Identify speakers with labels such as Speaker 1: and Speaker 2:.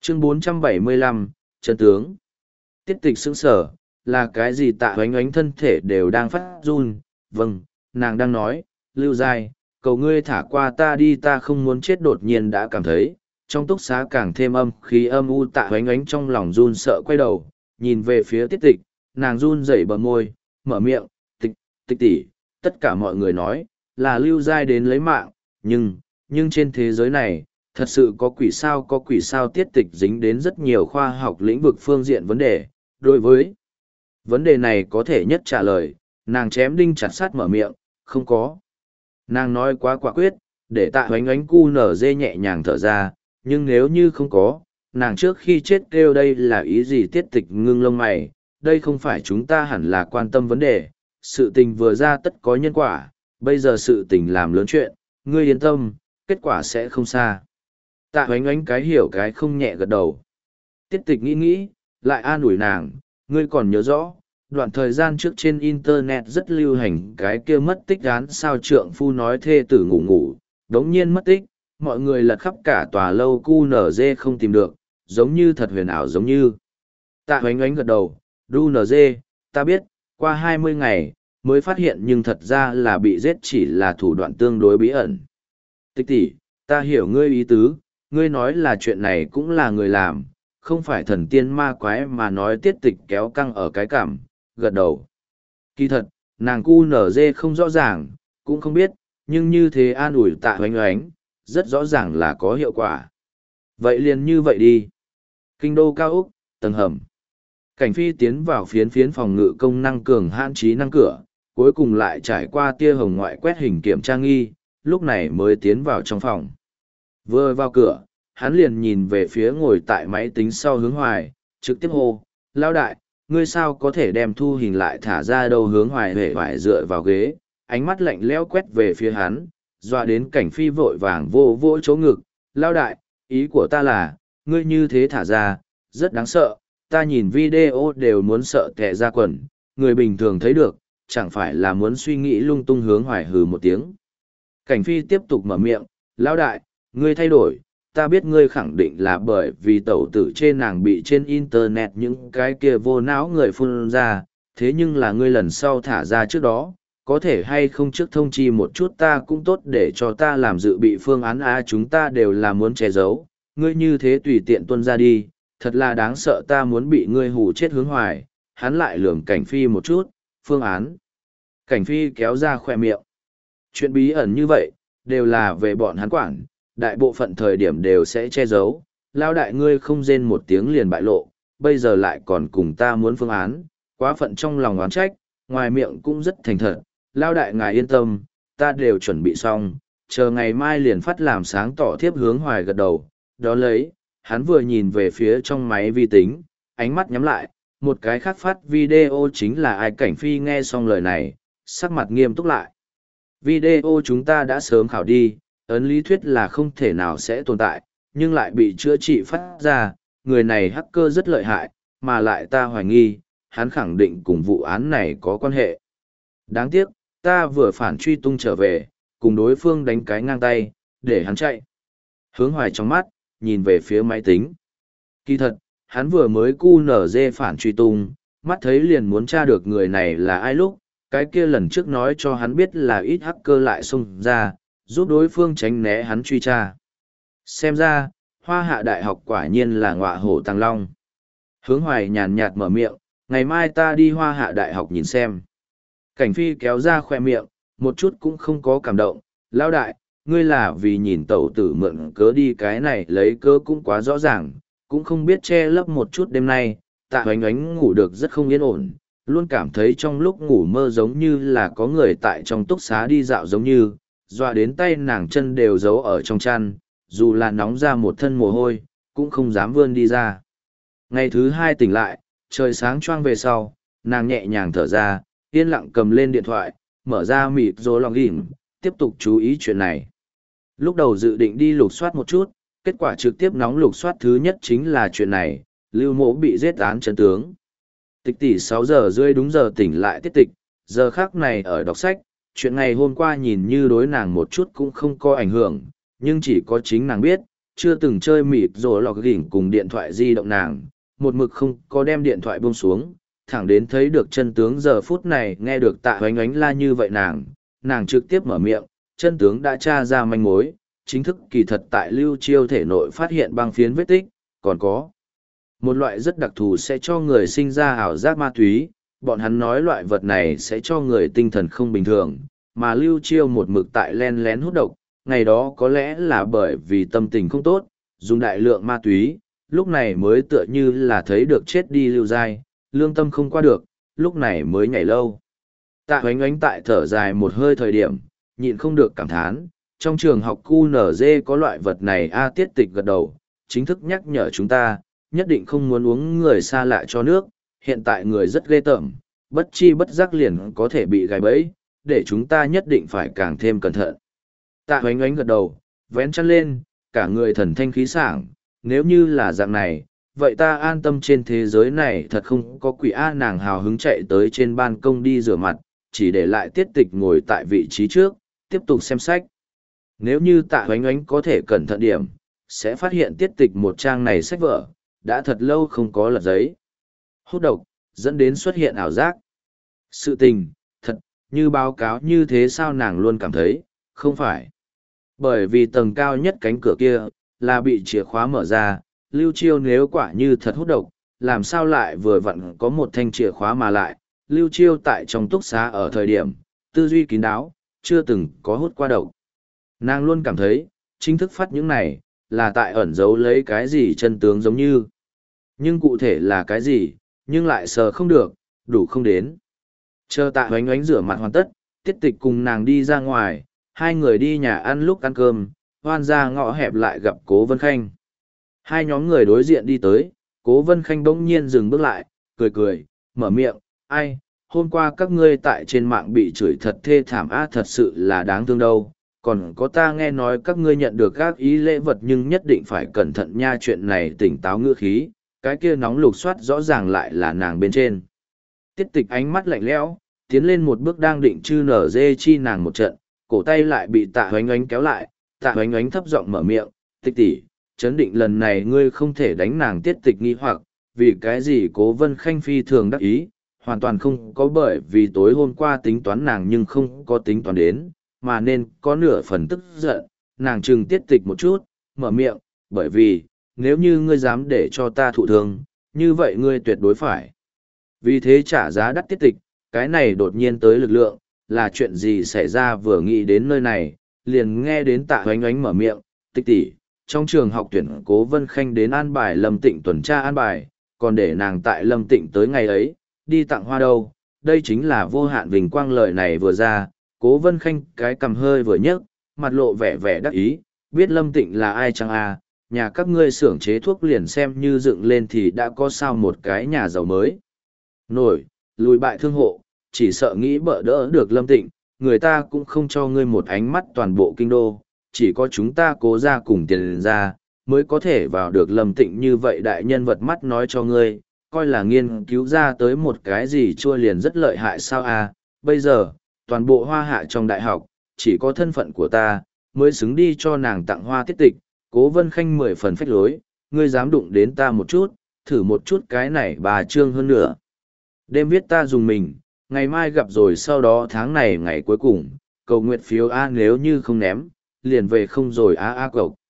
Speaker 1: Chương 475, chân tướng. Tiết tịch sững sở, là cái gì? Tạ oánh oánh thân thể đều đang phát run. Vâng, nàng đang nói, Lưu Giai, cầu ngươi thả qua ta đi, ta không muốn chết. Đột nhiên đã cảm thấy, trong túc xá càng thêm âm khí âm u. Tạ oánh oánh trong lòng run sợ quay đầu, nhìn về phía tiết tịch, nàng run rẩy bờ môi, mở miệng, tịch tỷ, tất cả mọi người nói, là Lưu Giai đến lấy mạng, nhưng trên thế giới này, thật sự có quỷ sao? Có quỷ sao? Tiết tịch dính đến rất nhiều khoa học lĩnh vực phương diện vấn đề, đối với vấn đề này có thể nhất trả lời, nàng chém đinh chặt sắt mở miệng, không có. Nàng nói quá quả quyết, để Tạ oánh oánh cu nở dê nhẹ nhàng thở ra, nhưng nếu như không có, nàng trước khi chết kêu đây là ý gì? Tiết tịch ngưng lông mày, đây không phải chúng ta hẳn là quan tâm vấn đề, sự tình vừa ra tất có nhân quả, bây giờ sự tình làm lớn chuyện, ngươi yên tâm, kết quả sẽ không xa. Tạ oánh oánh cái hiểu cái không nhẹ gật đầu. Tiết tịch nghĩ, lại an ủi nàng, ngươi còn nhớ rõ, đoạn thời gian trước trên Internet rất lưu hành cái kia mất tích án sao trượng phu nói thê tử ngủ, đống nhiên mất tích, mọi người lật khắp cả tòa lâu QNZ không tìm được, giống như thật huyền ảo giống như. Tạ oánh oánh gật đầu, QNZ, ta biết, qua 20 ngày, mới phát hiện nhưng thật ra là bị giết, chỉ là thủ đoạn tương đối bí ẩn. Tịch tỷ, ta hiểu ngươi ý tứ, ngươi nói là chuyện này cũng là người làm, không phải thần tiên ma quái mà nói. Tiết tịch kéo căng ở cái cảm, gật đầu. Kỳ thật, nàng QNZ không rõ ràng, cũng không biết, nhưng như thế an ủi Tạ oánh oánh, rất rõ ràng là có hiệu quả. Vậy liền như vậy đi. Kinh đô cao úc, tầng hầm. Cảnh phi tiến vào phiến phòng ngự công năng cường hãn trí năng cửa, cuối cùng lại trải qua tia hồng ngoại quét hình kiểm tra nghi, lúc này mới tiến vào trong phòng. Vừa vào cửa, hắn liền nhìn về phía ngồi tại máy tính sau Hướng Hoài, trực tiếp hô, lao đại, ngươi sao có thể đem thu hình lại thả ra đâu? Hướng Hoài hề vải dựa vào ghế, ánh mắt lạnh lẽo quét về phía hắn, dọa đến cảnh phi vội vàng vô vỗ chỗ ngực, lao đại, ý của ta là, ngươi như thế thả ra, rất đáng sợ, ta nhìn video đều muốn sợ tè ra quần, người bình thường thấy được, chẳng phải là muốn suy nghĩ lung tung. Hướng Hoài hừ một tiếng. Cảnh phi tiếp tục mở miệng, lão đại, ngươi thay đổi, ta biết ngươi khẳng định là bởi vì tẩu tử trên nàng bị trên internet những cái kia vô não người phun ra, thế nhưng là ngươi lần sau thả ra trước đó, có thể hay không trước thông chi một chút ta cũng tốt để cho ta làm dự bị phương án a. Chúng ta đều là muốn che giấu, ngươi như thế tùy tiện tuân ra đi, thật là đáng sợ, ta muốn bị ngươi hù chết. Hướng Hoài, hắn lại lườm cảnh phi một chút, phương án. Cảnh phi kéo ra khoe miệng. Chuyện bí ẩn như vậy, đều là về bọn hắn quản, đại bộ phận thời điểm đều sẽ che giấu. Lao đại ngươi không rên một tiếng liền bại lộ, bây giờ lại còn cùng ta muốn phương án, quá phận. Trong lòng oán trách, ngoài miệng cũng rất thành thật. Lao đại ngài yên tâm, ta đều chuẩn bị xong, chờ ngày mai liền phát làm sáng tỏ. Thiếp. Hướng Hoài gật đầu, đó lấy, hắn vừa nhìn về phía trong máy vi tính, ánh mắt nhắm lại, một cái khác phát video chính là ai? Cảnh phi nghe xong lời này, sắc mặt nghiêm túc lại. Video chúng ta đã sớm khảo đi, ấn lý thuyết là không thể nào sẽ tồn tại, nhưng lại bị chữa trị phát ra, người này hacker rất lợi hại, mà lại ta hoài nghi, hắn khẳng định cùng vụ án này có quan hệ. Đáng tiếc, ta vừa phản truy tung trở về, cùng đối phương đánh cái ngang tay, để hắn chạy. Hướng Hoài trong mắt, nhìn về phía máy tính. Kỳ thật, hắn vừa mới QNZ phản truy tung, mắt thấy liền muốn tra được người này là ai lúc, cái kia lần trước nói cho hắn biết là ít hacker lại xông ra, giúp đối phương tránh né hắn truy tra. Xem ra, Hoa Hạ Đại học quả nhiên là ngọa hổ tàng long. Hướng Hoài nhàn nhạt mở miệng, ngày mai ta đi Hoa Hạ Đại học nhìn xem. Cảnh phi kéo ra khoe miệng, một chút cũng không có cảm động, lao đại, ngươi là vì nhìn tẩu tử mượn cớ đi, cái này lấy cớ cũng quá rõ ràng, cũng không biết che lấp một chút. Đêm nay, Tạ oánh oánh ngủ được rất không yên ổn, luôn cảm thấy trong lúc ngủ mơ giống như là có người tại trong túc xá đi dạo giống như, dọa đến tay nàng chân đều giấu ở trong chăn, dù là nóng ra một thân mồ hôi, cũng không dám vươn đi ra. Ngày thứ hai tỉnh lại, trời sáng choang về sau, nàng nhẹ nhàng thở ra, yên lặng cầm lên điện thoại, mở ra mịt rồi lòng ghim, tiếp tục chú ý chuyện này. Lúc đầu dự định đi lục soát một chút, kết quả trực tiếp nóng lục soát thứ nhất chính là chuyện này, Lưu Mỗ bị giết án chân tướng. Tịch tỷ 6 giờ rưỡi đúng giờ tỉnh lại. Tiết tịch, giờ khác này ở đọc sách, chuyện ngày hôm qua nhìn như đối nàng một chút cũng không có ảnh hưởng, nhưng chỉ có chính nàng biết, chưa từng chơi mịt rồi lọc gỉnh cùng điện thoại di động nàng, một mực không có đem điện thoại buông xuống, thẳng đến thấy được chân tướng giờ phút này nghe được Tạ Hoánh Oánh la như vậy nàng trực tiếp mở miệng, chân tướng đã tra ra manh mối, chính thức kỳ thật tại Lưu Chiêu thể nội phát hiện băng phiến vết tích, còn có một loại rất đặc thù sẽ cho người sinh ra ảo giác ma túy, bọn hắn nói loại vật này sẽ cho người tinh thần không bình thường, mà Lưu Chiêu một mực tại len lén hút độc, ngày đó có lẽ là bởi vì tâm tình không tốt, dùng đại lượng ma túy, lúc này mới tựa như là thấy được chết đi Lưu Giai, lương tâm không qua được, lúc này mới nhảy lâu. Tạ Hoánh Oánh tại thở dài một hơi thời điểm, nhịn không được cảm thán, trong trường học QNZ có loại vật này a Tiết Tịch gật đầu, chính thức nhắc nhở chúng ta, nhất định không muốn uống người xa lạ cho nước, hiện tại người rất ghê tởm, bất chi bất giác liền có thể bị gài bẫy, để chúng ta nhất định phải càng thêm cẩn thận. Tạ Hoánh Oánh gật đầu, vén chăn lên, cả người thần thanh khí sảng, nếu như là dạng này, vậy ta an tâm trên thế giới này thật không có quỷ a nàng hào hứng chạy tới trên ban công đi rửa mặt, chỉ để lại Tiết Tịch ngồi tại vị trí trước, tiếp tục xem sách. Nếu như Tạ Hoánh Oánh có thể cẩn thận điểm, sẽ phát hiện Tiết Tịch một trang này sách vở, đã thật lâu không có lật giấy. Hút độc, dẫn đến xuất hiện ảo giác. Sự tình, thật, như báo cáo như thế sao nàng luôn cảm thấy, không phải. Bởi vì tầng cao nhất cánh cửa kia, là bị chìa khóa mở ra, Lưu Chiêu nếu quả như thật hút độc, làm sao lại vừa vặn có một thanh chìa khóa mà lại, Lưu Chiêu tại trong túc xá ở thời điểm, tư duy kín đáo, chưa từng có hút qua độc. Nàng luôn cảm thấy, chính thức phát những này, là tại ẩn giấu lấy cái gì chân tướng giống như. Nhưng cụ thể là cái gì, nhưng lại sờ không được, đủ không đến. Chờ Tạ Hoánh Oánh rửa mặt hoàn tất, Tiết Tịch cùng nàng đi ra ngoài, hai người đi nhà ăn lúc ăn cơm, hoan ra ngõ hẹp lại gặp Cố Vân Khanh. Hai nhóm người đối diện đi tới, Cố Vân Khanh bỗng nhiên dừng bước lại, cười cười, mở miệng, ai, hôm qua các ngươi tại trên mạng bị chửi thật thê thảm á thật sự là đáng thương đâu, còn có ta nghe nói các ngươi nhận được các ý lễ vật nhưng nhất định phải cẩn thận nha chuyện này tỉnh táo ngữ khí, cái kia nóng lục soát rõ ràng lại là nàng bên trên. Tiết Tịch ánh mắt lạnh lẽo, tiến lên một bước đang định chư nở dê chi nàng một trận, cổ tay lại bị Tạ Hoánh Oánh kéo lại, Tạ Hoánh Oánh thấp giọng mở miệng, Tịch tỷ, chấn định lần này ngươi không thể đánh nàng. Tiết Tịch nghi hoặc, vì cái gì Cố Vân Khanh phi thường đắc ý, hoàn toàn không có bởi vì tối hôm qua tính toán nàng nhưng không có tính toán đến, mà nên có nửa phần tức giận, nàng trừng Tiết Tịch một chút, mở miệng, bởi vì, nếu như ngươi dám để cho ta thụ thương, như vậy ngươi tuyệt đối phải. Vì thế trả giá đắt. Tiết Tịch, cái này đột nhiên tới lực lượng, là chuyện gì xảy ra vừa nghĩ đến nơi này, liền nghe đến Tạ Hoánh Oánh mở miệng, Tịch tỷ, trong trường học tuyển Cố Vân Khanh đến an bài Lâm Tịnh tuần tra an bài, còn để nàng tại Lâm Tịnh tới ngày ấy, đi tặng hoa đâu, đây chính là vô hạn vinh quang. Lời này vừa ra, Cố Vân Khanh cái cầm hơi vừa nhấc, mặt lộ vẻ vẻ đắc ý, biết Lâm Tịnh là ai chăng à, nhà các ngươi xưởng chế thuốc liền xem như dựng lên thì đã có sao một cái nhà giàu mới. Nổi, lùi bại thương hộ, chỉ sợ nghĩ bỡ đỡ được Lâm Tịnh, người ta cũng không cho ngươi một ánh mắt toàn bộ kinh đô, chỉ có chúng ta Cố ra cùng tiền ra, mới có thể vào được Lâm Tịnh như vậy đại nhân vật. Mắt nói cho ngươi, coi là nghiên cứu ra tới một cái gì chua liền rất lợi hại sao à, bây giờ, toàn bộ hoa hạ trong đại học, chỉ có thân phận của ta, mới xứng đi cho nàng tặng hoa. Tiết Tịch, Cố Vân Khanh 10 phần phách lối, ngươi dám đụng đến ta một chút, thử một chút cái này bà trương hơn nữa. Đêm viết ta dùng mình, ngày mai gặp rồi sau đó tháng này ngày cuối cùng, cầu nguyện phiếu A nếu như không ném, liền về không rồi A A cộc.